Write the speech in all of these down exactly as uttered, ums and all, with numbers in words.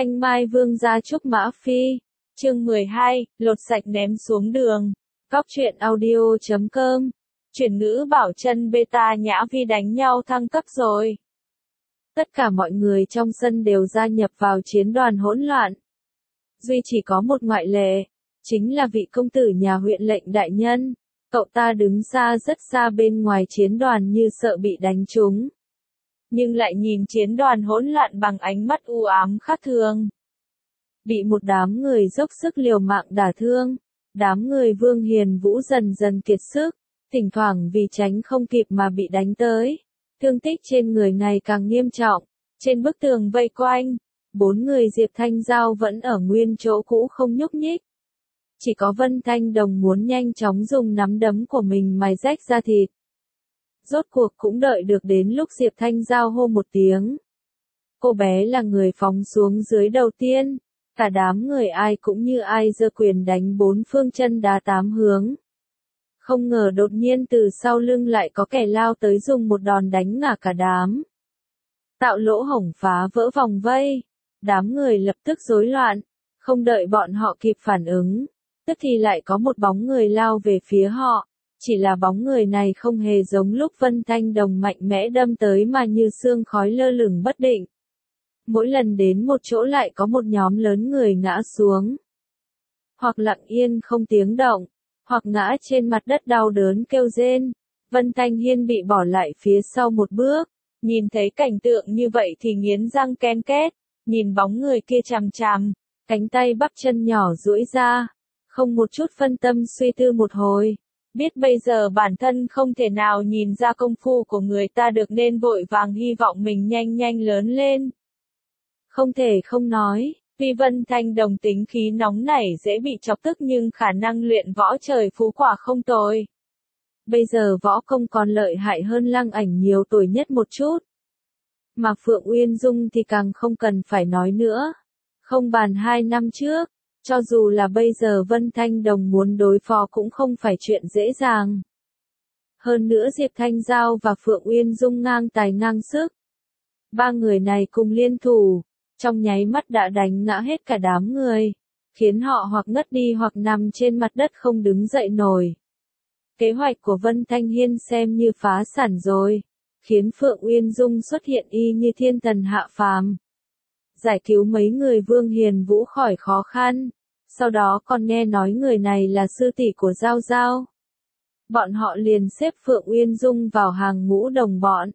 Thanh Mai Vương gia trúc Mã Phi. Chương mười hai, lột sạch ném xuống đường. Góc truyện audio chấm com. Chuyển ngữ bảo chân beta Nhã Vi đánh nhau thăng cấp rồi. Tất cả mọi người trong sân đều gia nhập vào chiến đoàn hỗn loạn. Duy chỉ có một ngoại lệ, chính là vị công tử nhà huyện lệnh đại nhân. Cậu ta đứng xa rất xa bên ngoài chiến đoàn như sợ bị đánh trúng. Nhưng lại nhìn chiến đoàn hỗn loạn bằng ánh mắt u ám khác thường. Bị một đám người dốc sức liều mạng đả thương, đám người Vương Hiền Vũ dần dần kiệt sức, thỉnh thoảng vì tránh không kịp mà bị đánh tới. Thương tích trên người ngày càng nghiêm trọng, trên bức tường vây quanh, bốn người Diệp Thanh Giao vẫn ở nguyên chỗ cũ không nhúc nhích. Chỉ có Vân Thanh Đồng muốn nhanh chóng dùng nắm đấm của mình mài rách da thịt. Rốt cuộc cũng đợi được đến lúc Diệp Thanh Giao hô một tiếng. Cô bé là người phóng xuống dưới đầu tiên, cả đám người ai cũng như ai giơ quyền đánh bốn phương chân đá tám hướng. Không ngờ đột nhiên từ sau lưng lại có kẻ lao tới dùng một đòn đánh ngã cả đám. Tạo lỗ hổng phá vỡ vòng vây, đám người lập tức rối loạn, không đợi bọn họ kịp phản ứng, tức thì lại có một bóng người lao về phía họ. Chỉ là bóng người này không hề giống lúc Vân Thanh Đồng mạnh mẽ đâm tới mà như sương khói lơ lửng bất định. Mỗi lần đến một chỗ lại có một nhóm lớn người ngã xuống. Hoặc lặng yên không tiếng động, hoặc ngã trên mặt đất đau đớn kêu rên. Vân Thanh Hiên bị bỏ lại phía sau một bước, nhìn thấy cảnh tượng như vậy thì nghiến răng ken két, nhìn bóng người kia chằm chằm, cánh tay bắp chân nhỏ duỗi ra, không một chút phân tâm suy tư một hồi. Biết bây giờ bản thân không thể nào nhìn ra công phu của người ta được nên vội vàng hy vọng mình nhanh nhanh lớn lên. Không thể không nói, tuy Vân Thanh Đồng tính khí nóng nảy dễ bị chọc tức nhưng khả năng luyện võ trời phú quả không tồi. Bây giờ võ công còn lợi hại hơn Lăng Ảnh nhiều tuổi nhất một chút. Mà Phượng Uyên Dung thì càng không cần phải nói nữa. Không bàn hai năm trước. Cho dù là bây giờ Vân Thanh Đồng muốn đối phó cũng không phải chuyện dễ dàng. Hơn nữa Diệp Thanh Giao và Phượng Uyên Dung ngang tài ngang sức. Ba người này cùng liên thủ, trong nháy mắt đã đánh ngã hết cả đám người, khiến họ hoặc ngất đi hoặc nằm trên mặt đất không đứng dậy nổi. Kế hoạch của Vân Thanh Hiên xem như phá sản rồi, khiến Phượng Uyên Dung xuất hiện y như thiên thần hạ phàm. Giải cứu mấy người Vương Hiền Vũ khỏi khó khăn, sau đó còn nghe nói người này là sư tỷ của Giao Giao. Bọn họ liền xếp Phượng Uyên Dung vào hàng ngũ đồng bọn.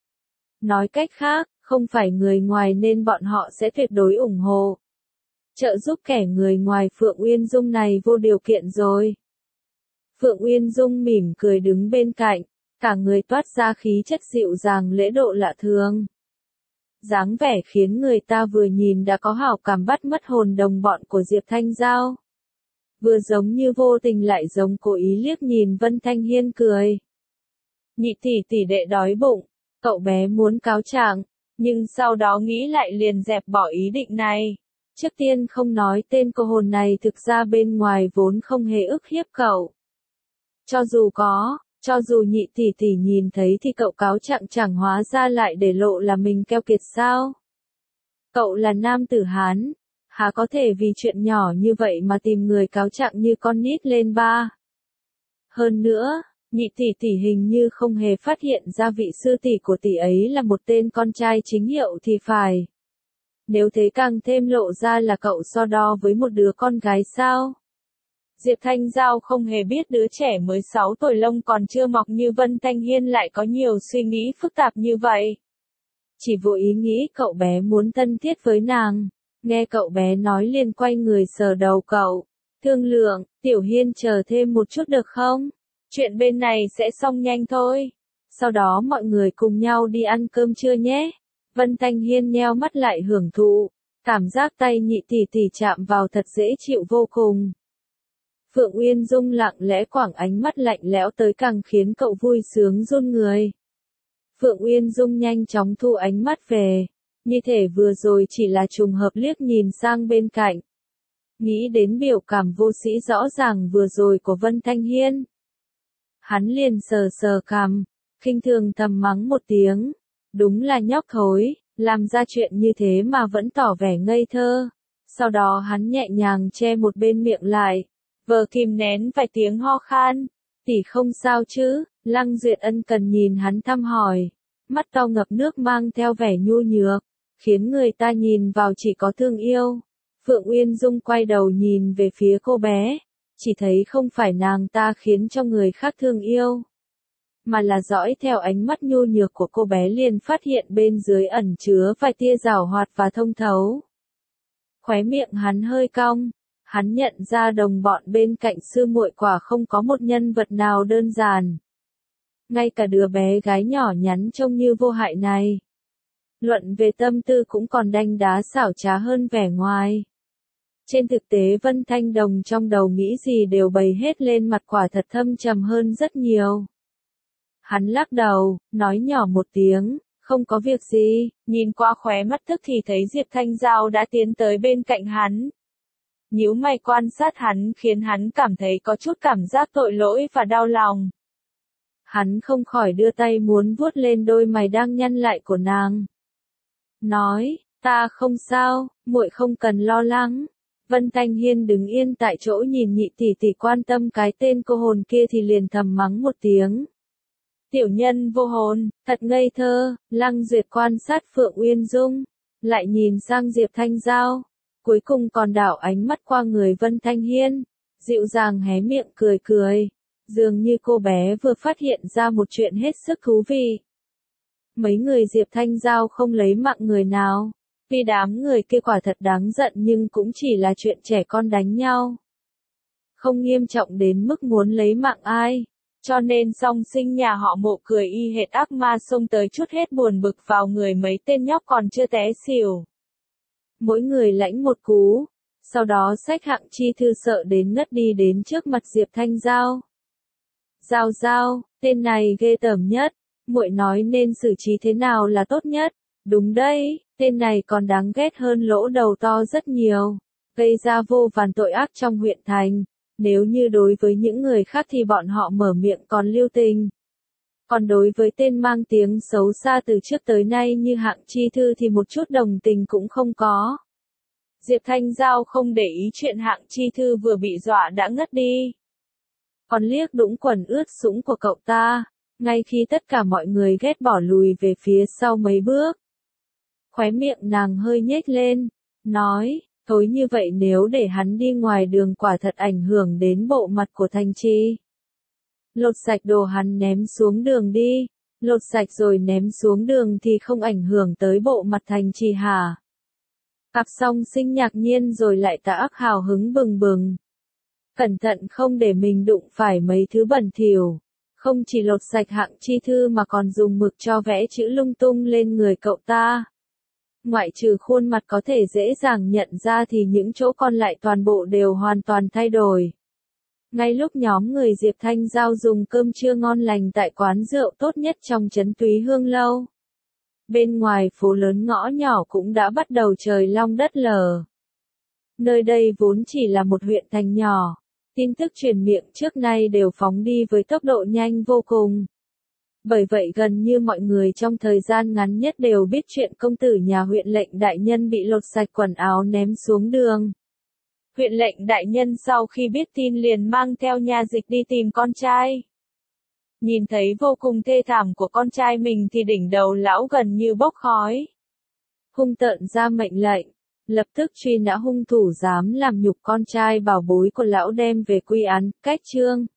Nói cách khác, không phải người ngoài nên bọn họ sẽ tuyệt đối ủng hộ. Trợ giúp kẻ người ngoài Phượng Uyên Dung này vô điều kiện rồi. Phượng Uyên Dung mỉm cười đứng bên cạnh, cả người toát ra khí chất dịu dàng lễ độ lạ thường. Dáng vẻ khiến người ta vừa nhìn đã có hảo cảm bắt mất hồn đồng bọn của Diệp Thanh Giao. Vừa giống như vô tình lại giống cố ý liếc nhìn Vân Thanh Hiên cười. Nhị tỷ tỷ đệ đói bụng, cậu bé muốn cáo trạng, nhưng sau đó nghĩ lại liền dẹp bỏ ý định này. Trước tiên không nói tên cô hồn này thực ra bên ngoài vốn không hề ức hiếp cậu. Cho dù có, cho dù nhị tỷ tỷ nhìn thấy thì cậu cáo trạng chẳng hóa ra lại để lộ là mình keo kiệt sao? Cậu là nam tử Hán, há có thể vì chuyện nhỏ như vậy mà tìm người cáo trạng như con nít lên ba. Hơn nữa, nhị tỷ tỷ hình như không hề phát hiện ra vị sư tỷ của tỷ ấy là một tên con trai chính hiệu thì phải. Nếu thế càng thêm lộ ra là cậu so đo với một đứa con gái sao? Diệp Thanh Giao không hề biết đứa trẻ mới sáu tuổi lông còn chưa mọc như Vân Thanh Hiên lại có nhiều suy nghĩ phức tạp như vậy. Chỉ vô ý nghĩ cậu bé muốn thân thiết với nàng, nghe cậu bé nói liền quay người sờ đầu cậu. Thương lượng, Tiểu Hiên chờ thêm một chút được không? Chuyện bên này sẽ xong nhanh thôi. Sau đó mọi người cùng nhau đi ăn cơm trưa nhé. Vân Thanh Hiên nheo mắt lại hưởng thụ, cảm giác tay nhị tỷ tỷ chạm vào thật dễ chịu vô cùng. Phượng Uyên Dung lặng lẽ quẳng ánh mắt lạnh lẽo tới càng khiến cậu vui sướng run người. Phượng Uyên Dung nhanh chóng thu ánh mắt về, như thể vừa rồi chỉ là trùng hợp liếc nhìn sang bên cạnh. Nghĩ đến biểu cảm vô sĩ rõ ràng vừa rồi của Vân Thanh Hiên. Hắn liền sờ sờ cằm, khinh thường thầm mắng một tiếng. Đúng là nhóc thối, làm ra chuyện như thế mà vẫn tỏ vẻ ngây thơ. Sau đó hắn nhẹ nhàng che một bên miệng lại, vờ kìm nén vài tiếng ho khan. Tỷ không sao chứ? Lăng Duyệt ân cần nhìn hắn thăm hỏi, mắt to ngập nước mang theo vẻ nhu nhược, khiến người ta nhìn vào chỉ có thương yêu. Phượng Uyên Dung quay đầu nhìn về phía cô bé, chỉ thấy không phải nàng ta khiến cho người khác thương yêu, mà là dõi theo ánh mắt nhu nhược của cô bé liền phát hiện bên dưới ẩn chứa vài tia giảo hoạt và thông thấu. Khóe miệng hắn hơi cong, hắn nhận ra đồng bọn bên cạnh sư muội quả không có một nhân vật nào đơn giản. Ngay cả đứa bé gái nhỏ nhắn trông như vô hại này, luận về tâm tư cũng còn đanh đá xảo trá hơn vẻ ngoài. Trên thực tế Vân Thanh Đồng trong đầu nghĩ gì đều bày hết lên mặt, quả thật thâm trầm hơn rất nhiều. Hắn lắc đầu, nói nhỏ một tiếng, không có việc gì, nhìn qua khóe mắt tức thì thấy Diệp Thanh Giao đã tiến tới bên cạnh hắn. Nhíu mày quan sát hắn khiến hắn cảm thấy có chút cảm giác tội lỗi và đau lòng. Hắn không khỏi đưa tay muốn vuốt lên đôi mày đang nhăn lại của nàng. Nói, ta không sao, muội không cần lo lắng. Vân Thanh Hiên đứng yên tại chỗ nhìn nhị tỷ tỷ quan tâm cái tên cô hồn kia thì liền thầm mắng một tiếng. Tiểu nhân vô hồn, thật ngây thơ. Lăng Duyệt quan sát Phượng Uyên Dung, lại nhìn sang Diệp Thanh Giao, cuối cùng còn đảo ánh mắt qua người Vân Thanh Hiên, dịu dàng hé miệng cười cười, dường như cô bé vừa phát hiện ra một chuyện hết sức thú vị. Mấy người Diệp Thanh Giao không lấy mạng người nào, vì đám người kia quả thật đáng giận nhưng cũng chỉ là chuyện trẻ con đánh nhau, không nghiêm trọng đến mức muốn lấy mạng ai. Cho nên song sinh nhà họ Mộ cười y hệt ác ma xông tới chút hết buồn bực vào người mấy tên nhóc còn chưa té xỉu. Mỗi người lãnh một cú, sau đó xách Hạng Chi Thư sợ đến ngất đi đến trước mặt Diệp Thanh Giao. Giao Giao, tên này ghê tởm nhất, muội nói nên xử trí thế nào là tốt nhất? Đúng đấy, tên này còn đáng ghét hơn lỗ đầu to rất nhiều, gây ra vô vàn tội ác trong huyện thành. Nếu như đối với những người khác thì bọn họ mở miệng còn lưu tình. Còn đối với tên mang tiếng xấu xa từ trước tới nay như Hạng Chi Thư thì một chút đồng tình cũng không có. Diệp Thanh Giao không để ý chuyện Hạng Chi Thư vừa bị dọa đã ngất đi, còn liếc đũng quần ướt sũng của cậu ta, ngay khi tất cả mọi người ghét bỏ lùi về phía sau mấy bước. Khóe miệng nàng hơi nhếch lên, nói, tối như vậy nếu để hắn đi ngoài đường quả thật ảnh hưởng đến bộ mặt của Thành Trì. Lột sạch đồ hắn ném xuống đường đi, lột sạch rồi ném xuống đường thì không ảnh hưởng tới bộ mặt Thành Trì hả? Cặp song sinh ngạc nhiên rồi lại tạ ác hào hứng bừng bừng. Cẩn thận không để mình đụng phải mấy thứ bẩn thỉu, không chỉ lột sạch Hạng Chi Thư mà còn dùng mực cho vẽ chữ lung tung lên người cậu ta. Ngoại trừ khuôn mặt có thể dễ dàng nhận ra thì những chỗ còn lại toàn bộ đều hoàn toàn thay đổi. Ngay lúc nhóm người Diệp Thanh Giao dùng cơm trưa ngon lành tại quán rượu tốt nhất trong trấn Túy Hương Lâu, bên ngoài phố lớn ngõ nhỏ cũng đã bắt đầu trời long đất lở. Nơi đây vốn chỉ là một huyện thành nhỏ, tin tức truyền miệng trước nay đều phóng đi với tốc độ nhanh vô cùng. Bởi vậy gần như mọi người trong thời gian ngắn nhất đều biết chuyện công tử nhà huyện lệnh đại nhân bị lột sạch quần áo ném xuống đường. Huyện lệnh đại nhân sau khi biết tin liền mang theo nha dịch đi tìm con trai. Nhìn thấy vô cùng thê thảm của con trai mình thì đỉnh đầu lão gần như bốc khói. Hung tợn ra mệnh lệnh, lập tức truy nã hung thủ dám làm nhục con trai bảo bối của lão đem về quy án, cách trương.